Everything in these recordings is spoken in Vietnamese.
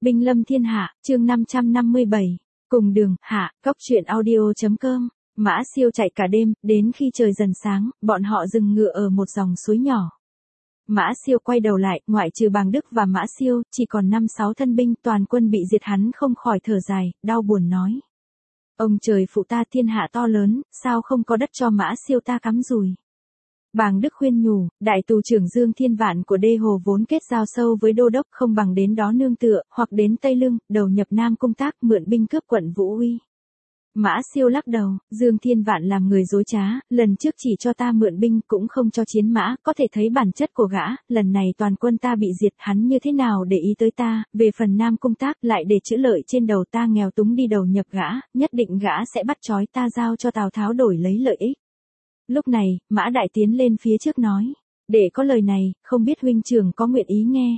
Binh lâm thiên hạ, chương 557. Cùng đường, hạ, Cốc truyện audio.com. Mã Siêu chạy cả đêm, đến khi trời dần sáng, bọn họ dừng ngựa ở một dòng suối nhỏ. Mã Siêu quay đầu lại, ngoại trừ Bàng Đức và Mã Siêu, chỉ còn 5-6 thân binh, toàn quân bị diệt. Hắn không khỏi thở dài, đau buồn nói. Ông trời phụ ta, thiên hạ to lớn, sao không có đất cho Mã Siêu ta cắm rùi. Bàng Đức khuyên nhủ, đại tù trưởng Dương Thiên Vạn của Đê Hồ vốn kết giao sâu với đô đốc, không bằng đến đó nương tựa, hoặc đến Tây Lương, đầu nhập Nam công tác, mượn binh cướp quận Vũ Uy. Mã Siêu lắc đầu, Dương Thiên Vạn làm người dối trá, lần trước chỉ cho ta mượn binh cũng không cho chiến mã, có thể thấy bản chất của gã, lần này toàn quân ta bị diệt, hắn như thế nào để ý tới ta, về phần Nam công tác lại để chữ lợi trên đầu ta, nghèo túng đi đầu nhập gã, nhất định gã sẽ bắt trói ta giao cho Tào Tháo đổi lấy lợi ích. Lúc này, Mã Đại tiến lên phía trước nói, để có lời này, không biết huynh trưởng có nguyện ý nghe.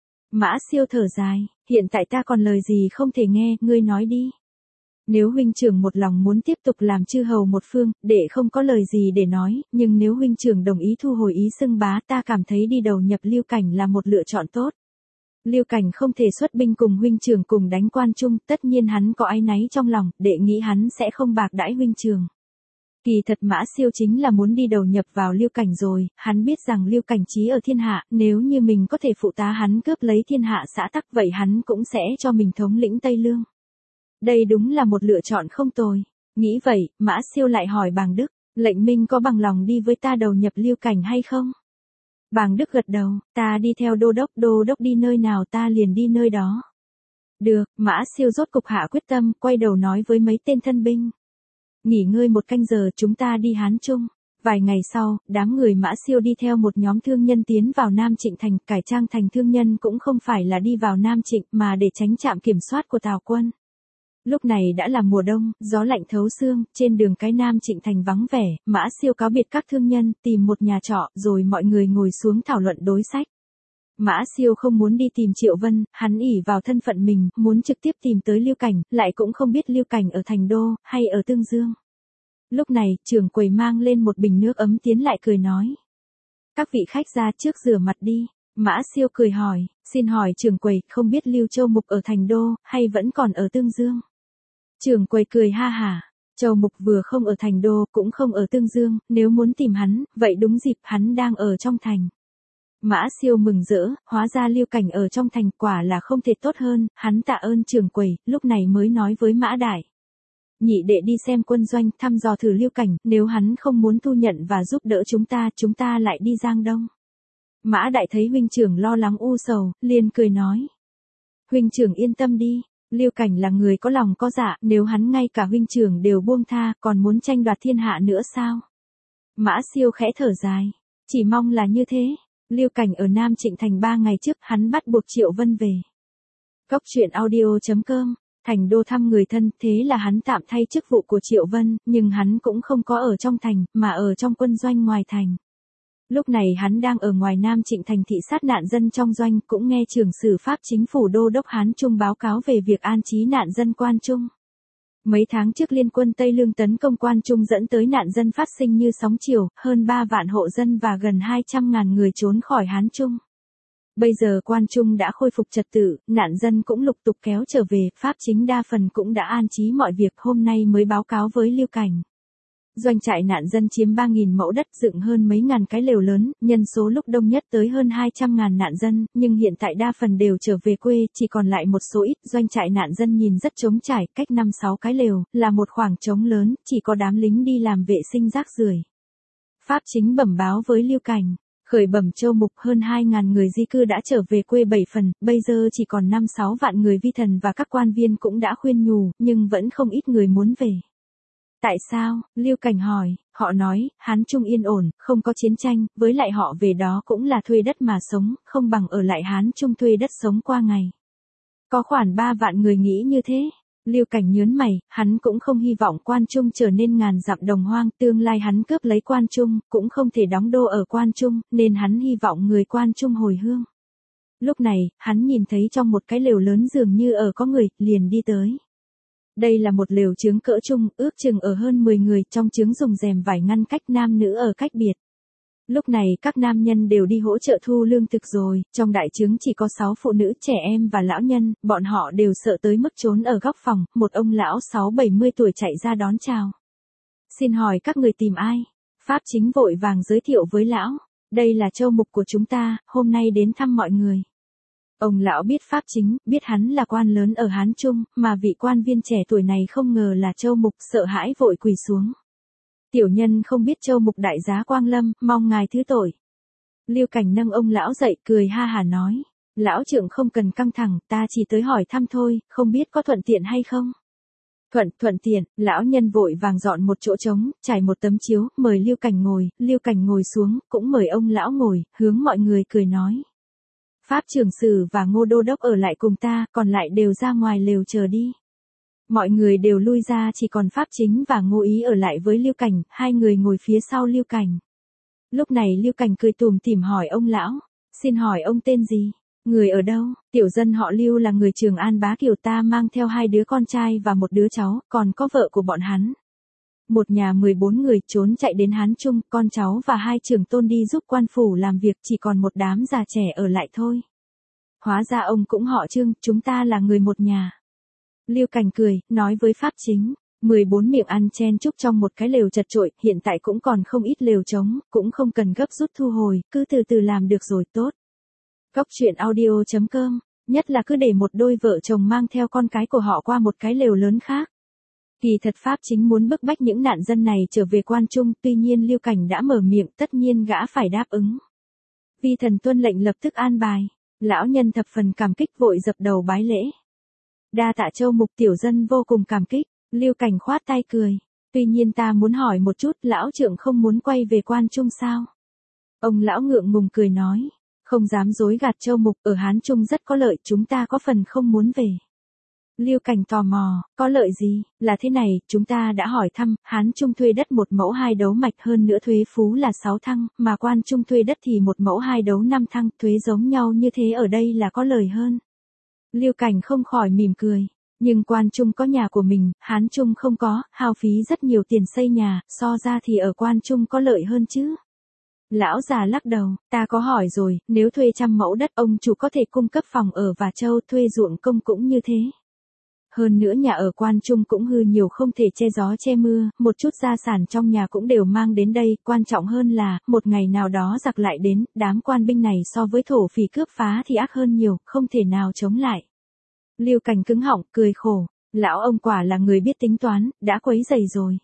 Mã Siêu thở dài, hiện tại ta còn lời gì không thể nghe, ngươi nói đi. Nếu huynh trưởng một lòng muốn tiếp tục làm chư hầu một phương, để không có lời gì để nói, nhưng nếu huynh trưởng đồng ý thu hồi ý xưng bá, ta cảm thấy đi đầu nhập Lưu Cảnh là một lựa chọn tốt. Lưu Cảnh không thể xuất binh cùng huynh trưởng cùng đánh Quan Trung, tất nhiên hắn có áy náy trong lòng, đệ nghĩ hắn sẽ không bạc đãi huynh trưởng. Kỳ thật Mã Siêu chính là muốn đi đầu nhập vào Lưu Cảnh rồi, hắn biết rằng Lưu Cảnh chí ở thiên hạ, nếu như mình có thể phụ tá hắn cướp lấy thiên hạ xã tắc, vậy hắn cũng sẽ cho mình thống lĩnh Tây Lương. Đây đúng là một lựa chọn không tồi. Nghĩ vậy, Mã Siêu lại hỏi Bàng Đức, lệnh minh có bằng lòng đi với ta đầu nhập Lưu Cảnh hay không? Bàng Đức gật đầu, ta đi theo đô đốc đi nơi nào ta liền đi nơi đó. Được, Mã Siêu rốt cục hạ quyết tâm, quay đầu nói với mấy tên thân binh. Nghỉ ngơi một canh giờ, chúng ta đi Hán Trung. Vài ngày sau, đám người Mã Siêu đi theo một nhóm thương nhân tiến vào Nam Trịnh thành, cải trang thành thương nhân cũng không phải là đi vào Nam Trịnh mà để tránh trạm kiểm soát của Tào quân. Lúc này đã là mùa đông, gió lạnh thấu xương, trên đường cái Nam Trịnh thành vắng vẻ, Mã Siêu cáo biệt các thương nhân, tìm một nhà trọ, rồi mọi người ngồi xuống thảo luận đối sách. Mã Siêu không muốn đi tìm Triệu Vân, hắn ỷ vào thân phận mình, muốn trực tiếp tìm tới Lưu Cảnh, lại cũng không biết Lưu Cảnh ở Thành Đô, hay ở Tương Dương. Lúc này, trưởng quầy mang lên một bình nước ấm tiến lại cười nói. Các vị khách ra trước rửa mặt đi. Mã Siêu cười hỏi, xin hỏi trưởng quầy, không biết Lưu Châu Mục ở Thành Đô, hay vẫn còn ở Tương Dương? Trưởng quầy cười ha hả, Châu Mục vừa không ở Thành Đô, cũng không ở Tương Dương, nếu muốn tìm hắn, vậy đúng dịp hắn đang ở trong thành. Mã Siêu mừng rỡ, hóa ra Lưu Cảnh ở trong thành, quả là không thể tốt hơn, hắn tạ ơn trưởng quầy, lúc này mới nói với Mã Đại. Nhị đệ đi xem quân doanh, thăm dò thử Lưu Cảnh, nếu hắn không muốn thu nhận và giúp đỡ chúng ta lại đi Giang Đông. Mã Đại thấy huynh trưởng lo lắng u sầu, liền cười nói. Huynh trưởng yên tâm đi, Lưu Cảnh là người có lòng có dạ, nếu hắn ngay cả huynh trưởng đều buông tha, còn muốn tranh đoạt thiên hạ nữa sao? Mã Siêu khẽ thở dài, chỉ mong là như thế. Lưu Cảnh ở Nam Trịnh thành 3 ngày trước, hắn bắt buộc Triệu Vân về. Cốc truyện audio.com. Thành Đô thăm người thân, thế là hắn tạm thay chức vụ của Triệu Vân, nhưng hắn cũng không có ở trong thành, mà ở trong quân doanh ngoài thành. Lúc này hắn đang ở ngoài Nam Trịnh thành thị sát nạn dân trong doanh, cũng nghe trưởng sử pháp chính phủ đô đốc Hán Trung báo cáo về việc an trí nạn dân Quan Trung. Mấy tháng trước liên quân Tây Lương tấn công Quan Trung dẫn tới nạn dân phát sinh như sóng chiều, hơn 3 vạn hộ dân và gần 200.000 người trốn khỏi Hán Trung. Bây giờ Quan Trung đã khôi phục trật tự, nạn dân cũng lục tục kéo trở về, pháp chính đa phần cũng đã an trí mọi việc, hôm nay mới báo cáo với Lưu Cảnh. Doanh trại nạn dân chiếm 3.000 mẫu đất, dựng hơn mấy ngàn cái lều lớn, nhân số lúc đông nhất tới hơn 200.000 nạn dân, nhưng hiện tại đa phần đều trở về quê, chỉ còn lại một số ít. Doanh trại nạn dân nhìn rất trống trải, cách 5-6 cái lều, là một khoảng trống lớn, chỉ có đám lính đi làm vệ sinh rác rưởi. Pháp chính bẩm báo với Lưu Cảnh, khởi bẩm Châu Mục, hơn 2.000 người di cư đã trở về quê 7 phần, bây giờ chỉ còn 5-6 vạn người vi thần và các quan viên cũng đã khuyên nhủ, nhưng vẫn không ít người muốn về. Tại sao? Lưu Cảnh hỏi, họ nói, Hán Trung yên ổn, không có chiến tranh, với lại họ về đó cũng là thuê đất mà sống, không bằng ở lại Hán Trung thuê đất sống qua ngày. Có khoảng 3 vạn người nghĩ như thế. Lưu Cảnh nhớn mày, hắn cũng không hy vọng Quan Trung trở nên ngàn dặm đồng hoang, tương lai hắn cướp lấy Quan Trung, cũng không thể đóng đô ở Quan Trung, nên hắn hy vọng người Quan Trung hồi hương. Lúc này, hắn nhìn thấy trong một cái lều lớn dường như ở có người, liền đi tới. Đây là một lều chướng cỡ trung, ước chừng ở hơn 10 người, trong chướng dùng rèm vải ngăn cách nam nữ ở cách biệt. Lúc này các nam nhân đều đi hỗ trợ thu lương thực rồi, trong đại trướng chỉ có 6 phụ nữ, trẻ em và lão nhân, bọn họ đều sợ tới mức trốn ở góc phòng, một ông lão 6-70 tuổi chạy ra đón chào. Xin hỏi các người tìm ai? Pháp chính vội vàng giới thiệu với lão, đây là châu mục của chúng ta, hôm nay đến thăm mọi người. Ông lão biết Pháp chính, biết hắn là quan lớn ở Hán Trung, mà vị quan viên trẻ tuổi này không ngờ là châu mục, sợ hãi vội quỳ xuống. Tiểu nhân không biết châu mục đại giá quang lâm, mong ngài thứ tội. Lưu Cảnh nâng ông lão dậy cười ha hả nói, lão trưởng không cần căng thẳng, ta chỉ tới hỏi thăm thôi, không biết có thuận tiện hay không. Thuận tiện, lão nhân vội vàng dọn một chỗ trống, trải một tấm chiếu, mời Lưu Cảnh ngồi xuống, cũng mời ông lão ngồi, hướng mọi người cười nói. Pháp trưởng sử và Ngô đô đốc ở lại cùng ta, còn lại đều ra ngoài lều chờ đi. Mọi người đều lui ra, chỉ còn Pháp chính và Ngô ý ở lại với Lưu Cảnh, hai người ngồi phía sau Lưu Cảnh. Lúc này Lưu Cảnh cười tủm tỉm hỏi ông lão, xin hỏi ông tên gì? Người ở đâu? Tiểu dân họ Lưu là người Trường An Bá Kiều, ta mang theo 2 đứa con trai và một đứa cháu, còn có vợ của bọn hắn. Một nhà 14 người trốn chạy đến Hán Trung, con cháu và 2 trưởng tôn đi giúp quan phủ làm việc, chỉ còn một đám già trẻ ở lại thôi. Hóa ra ông cũng họ Trương, chúng ta là người một nhà. Lưu Cảnh cười, nói với Pháp chính, 14 miệng ăn chen chúc trong một cái lều chật chội, hiện tại cũng còn không ít lều trống, cũng không cần gấp rút thu hồi, cứ từ từ làm được rồi tốt. Cốc truyện audio.com, nhất là cứ để một đôi vợ chồng mang theo con cái của họ qua một cái lều lớn khác. Kỳ thật Pháp chính muốn bức bách những nạn dân này trở về quan trung, tuy nhiên Lưu Cảnh đã mở miệng, tất nhiên gã phải đáp ứng. Vi thần tuân lệnh lập tức an bài, lão nhân thập phần cảm kích vội dập đầu bái lễ. Đa tạ châu mục, tiểu dân vô cùng cảm kích. Lưu Cảnh khoát tay cười, tuy nhiên ta muốn hỏi một chút, lão trưởng không muốn quay về quan trung sao? Ông lão ngượng ngùng cười nói, không dám dối gạt châu mục, ở Hán Trung rất có lợi, chúng ta có phần không muốn về. Lưu Cảnh tò mò, có lợi gì? Là thế này, chúng ta đã hỏi thăm, Hán Trung thuê đất 1 mẫu 2 đấu mạch, hơn nữa thuế phú là 6 thăng, mà quan trung thuê đất thì 1 mẫu 2 đấu 5 thăng, thuế giống nhau như thế ở đây là có lời hơn. Lưu Cảnh không khỏi mỉm cười, nhưng quan trung có nhà của mình, Hán Trung không có, hao phí rất nhiều tiền xây nhà, so ra thì ở quan trung có lợi hơn chứ. Lão già lắc đầu, ta có hỏi rồi, nếu thuê 100 mẫu đất ông chủ có thể cung cấp phòng ở và châu, thuê ruộng công cũng như thế. Hơn nữa nhà ở quan trung cũng hư nhiều, không thể che gió che mưa, một chút gia sản trong nhà cũng đều mang đến đây, quan trọng hơn là, một ngày nào đó giặc lại đến, đám quan binh này so với thổ phỉ cướp phá thì ác hơn nhiều, không thể nào chống lại. Lưu Cảnh cứng họng, cười khổ, lão ông quả là người biết tính toán, đã quấy rầy rồi.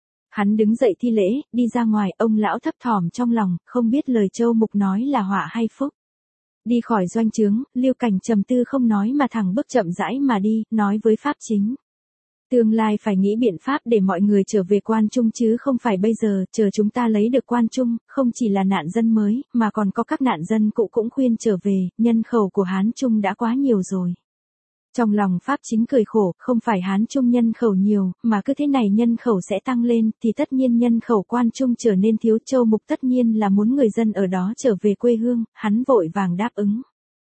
Hắn đứng dậy thi lễ, đi ra ngoài, ông lão thấp thỏm trong lòng, không biết lời châu mục nói là họa hay phúc. Đi khỏi doanh trướng, Lưu Cảnh trầm tư không nói mà thẳng bước chậm rãi mà đi, nói với Pháp chính. Tương lai phải nghĩ biện pháp để mọi người trở về quan trung chứ không phải bây giờ, chờ chúng ta lấy được quan trung, không chỉ là nạn dân mới, mà còn có các nạn dân cũ cũng khuyên trở về, nhân khẩu của Hán Trung đã quá nhiều rồi. Trong lòng Pháp chính cười khổ, không phải Hán Trung nhân khẩu nhiều, mà cứ thế này nhân khẩu sẽ tăng lên, thì tất nhiên nhân khẩu quan trung trở nên thiếu, châu mục tất nhiên là muốn người dân ở đó trở về quê hương, hắn vội vàng đáp ứng.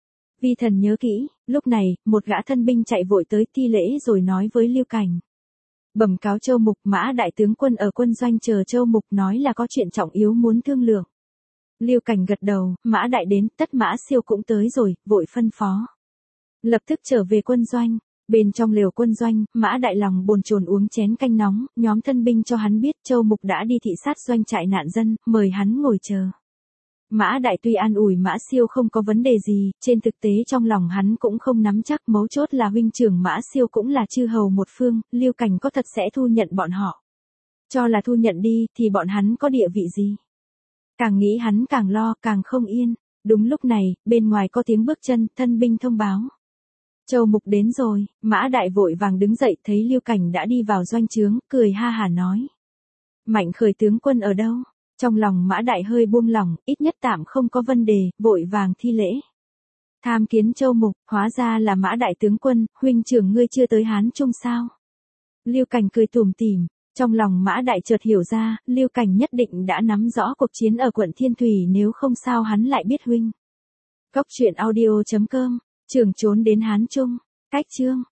Vi thần nhớ kỹ, lúc này, một gã thân binh chạy vội tới thi lễ rồi nói với Lưu Cảnh. Bẩm cáo châu mục, Mã đại tướng quân ở quân doanh chờ châu mục, nói là có chuyện trọng yếu muốn thương lượng. Lưu Cảnh gật đầu, Mã đại đến, tất Mã siêu cũng tới rồi, vội phân phó. Lập tức trở về quân doanh, bên trong lều quân doanh, Mã đại lòng bồn chồn uống chén canh nóng, nhóm thân binh cho hắn biết châu mục đã đi thị sát doanh trại nạn dân, mời hắn ngồi chờ. Mã đại tuy an ủi Mã siêu không có vấn đề gì, trên thực tế trong lòng hắn cũng không nắm chắc, mấu chốt là huynh trưởng Mã siêu cũng là chư hầu một phương, Lưu Cảnh có thật sẽ thu nhận bọn họ. Cho là thu nhận đi, thì bọn hắn có địa vị gì? Càng nghĩ hắn càng lo, càng không yên. Đúng lúc này, bên ngoài có tiếng bước chân, thân binh thông báo. Châu mục đến rồi, Mã đại vội vàng đứng dậy, thấy Lưu Cảnh đã đi vào doanh trướng, cười ha hả nói. Mạnh khởi tướng quân ở đâu? Trong lòng Mã đại hơi buông lỏng, ít nhất tạm không có vấn đề, vội vàng thi lễ. Tham kiến châu mục, hóa ra là Mã đại tướng quân, huynh trưởng ngươi chưa tới Hán Trung sao? Lưu Cảnh cười tủm tỉm, trong lòng Mã đại chợt hiểu ra, Lưu Cảnh nhất định đã nắm rõ cuộc chiến ở quận Thiên Thủy, nếu không sao hắn lại biết huynh. Cốc truyện audio.com, trường trốn đến Hán Trung, cách chương